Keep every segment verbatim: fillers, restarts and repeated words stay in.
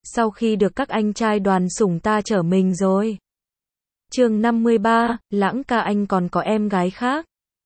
sau khi được các anh trai đoàn sủng ta chở mình rồi. Chương năm mươi ba, Lãng ca anh còn có em gái khác.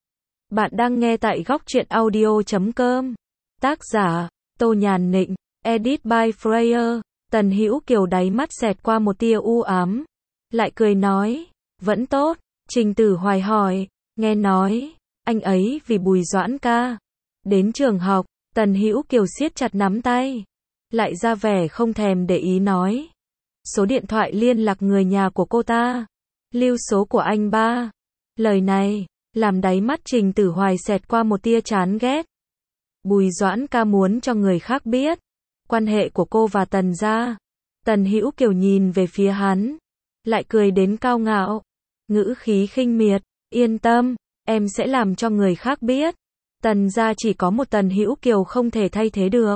Bạn đang nghe tại góc truyện audio chấm com. Tác giả, Tô Nhàn Nịnh, edit by Freya. Tần Hữu Kiều đáy mắt xẹt qua một tia u ám, lại cười nói, vẫn tốt. Trình Tử Hoài hỏi, nghe nói, anh ấy vì Bùi Doãn ca. Đến trường học, Tần Hữu Kiều siết chặt nắm tay, lại ra vẻ không thèm để ý nói. Số điện thoại liên lạc người nhà của cô ta, lưu số của anh ba. Lời này, làm đáy mắt Trình Tử Hoài xẹt qua một tia chán ghét. Bùi Doãn ca muốn cho người khác biết quan hệ của cô và Tần gia. Tần Hữu Kiều nhìn về phía hắn, lại cười đến cao ngạo, ngữ khí khinh miệt, yên tâm, em sẽ làm cho người khác biết. Tần gia chỉ có một Tần Hữu Kiều không thể thay thế được.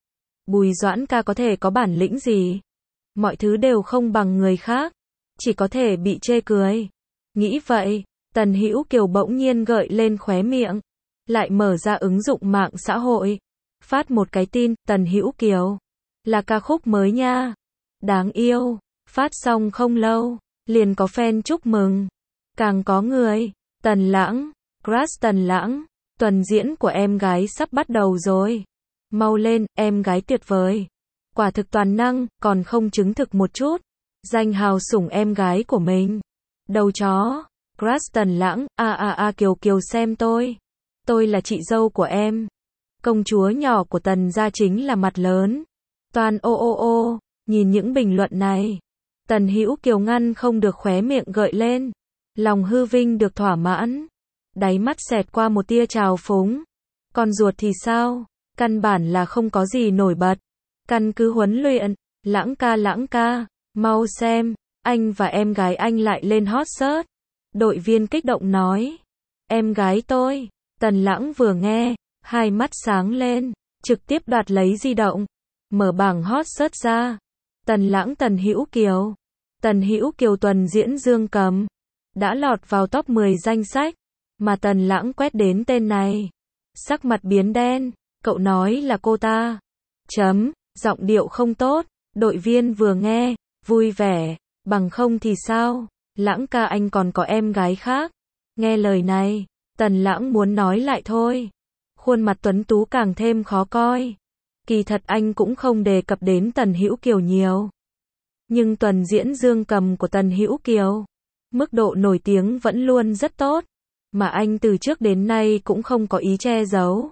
Bùi Doãn ca có thể có bản lĩnh gì? Mọi thứ đều không bằng người khác, chỉ có thể bị chê cười. Nghĩ vậy, Tần Hữu Kiều bỗng nhiên gợi lên khóe miệng, lại mở ra ứng dụng mạng xã hội, phát một cái tin, Tần Hữu Kiều, là ca khúc mới nha. Đáng yêu, phát xong không lâu, liền có fan chúc mừng. Càng có người, Tần Lãng, crush Tần Lãng, tuần diễn của em gái sắp bắt đầu rồi. Mau lên, em gái tuyệt vời. Quả thực toàn năng, còn không chứng thực một chút. Danh hào sủng em gái của mình. Đầu chó, crush Tần Lãng, a a a Kiều Kiều xem tôi. Tôi là chị dâu của em. Công chúa nhỏ của Tần gia chính là mặt lớn. Toàn ô ô ô, nhìn những bình luận này. Tần Hữu Kiều ngăn không được khóe miệng gợi lên. Lòng hư vinh được thỏa mãn. Đáy mắt xẹt qua một tia trào phúng. Con ruột thì sao? Căn bản là không có gì nổi bật. Căn cứ huấn luyện, Lãng ca Lãng ca, mau xem, anh và em gái anh lại lên hot search. Đội viên kích động nói. Em gái tôi. Tần Lãng vừa nghe, hai mắt sáng lên, trực tiếp đoạt lấy di động, mở bảng hot search ra. Tần Lãng Tần Hữu Kiều. Tần Hữu Kiều tuần diễn Dương Cầm, đã lọt vào top mười danh sách, mà Tần Lãng quét đến tên này. Sắc mặt biến đen, cậu nói là cô ta. Chấm, giọng điệu không tốt, đội viên vừa nghe, vui vẻ, bằng không thì sao, Lãng ca anh còn có em gái khác. Nghe lời này, Tần Lãng muốn nói lại thôi. Khuôn mặt tuấn tú càng thêm khó coi. Kỳ thật anh cũng không đề cập đến Tần Hữu Kiều nhiều. Nhưng tuần diễn Dương Cầm của Tần Hữu Kiều, mức độ nổi tiếng vẫn luôn rất tốt, mà anh từ trước đến nay cũng không có ý che giấu.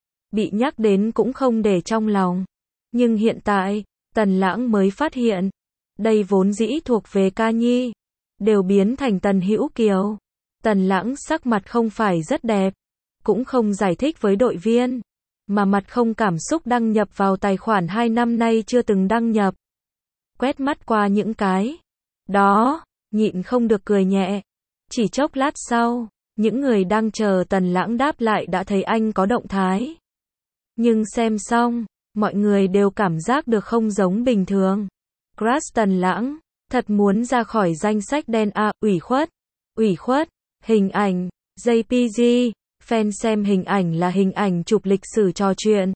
Bị nhắc đến cũng không để trong lòng. Nhưng hiện tại, Tần Lãng mới phát hiện, đây vốn dĩ thuộc về ca nhi, đều biến thành Tần Hữu Kiều. Tần Lãng sắc mặt không phải rất đẹp, cũng không giải thích với đội viên, mà mặt không cảm xúc đăng nhập vào tài khoản hai năm nay chưa từng đăng nhập. Quét mắt qua những cái đó, nhịn không được cười nhẹ. Chỉ chốc lát sau, những người đang chờ Tần Lãng đáp lại đã thấy anh có động thái. Nhưng xem xong, mọi người đều cảm giác được không giống bình thường. Crush Tần Lãng, thật muốn ra khỏi danh sách đen a, ủy khuất, ủy khuất, hình ảnh, giê pê giê, fan xem hình ảnh là hình ảnh chụp lịch sử trò chuyện.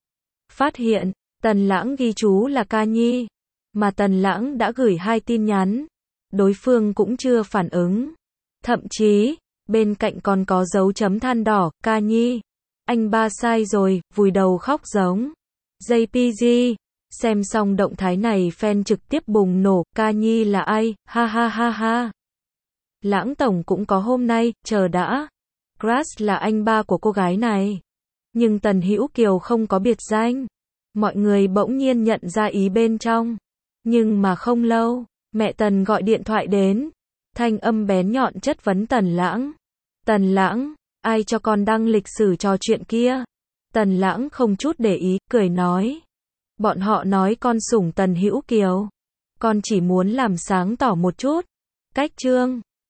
Phát hiện, Tần Lãng ghi chú là ca nhi, mà Tần Lãng đã gửi hai tin nhắn, đối phương cũng chưa phản ứng. Thậm chí, bên cạnh còn có dấu chấm than đỏ, ca nhi. Anh ba sai rồi, vùi đầu khóc giống. giê pê giê, xem xong động thái này fan trực tiếp bùng nổ, ca nhi là ai, ha ha ha ha. Lãng tổng cũng có hôm nay, chờ đã. Crush là anh ba của cô gái này. Nhưng Tần Hữu Kiều không có biệt danh. Mọi người bỗng nhiên nhận ra ý bên trong. Nhưng mà không lâu, mẹ Tần gọi điện thoại đến. Thanh âm bén nhọn chất vấn Tần Lãng. Tần Lãng, ai cho con đăng lịch sử trò chuyện kia? Tần Lãng không chút để ý, cười nói. Bọn họ nói con sủng Tần Hữu Kiều. Con chỉ muốn làm sáng tỏ một chút. Cách chương.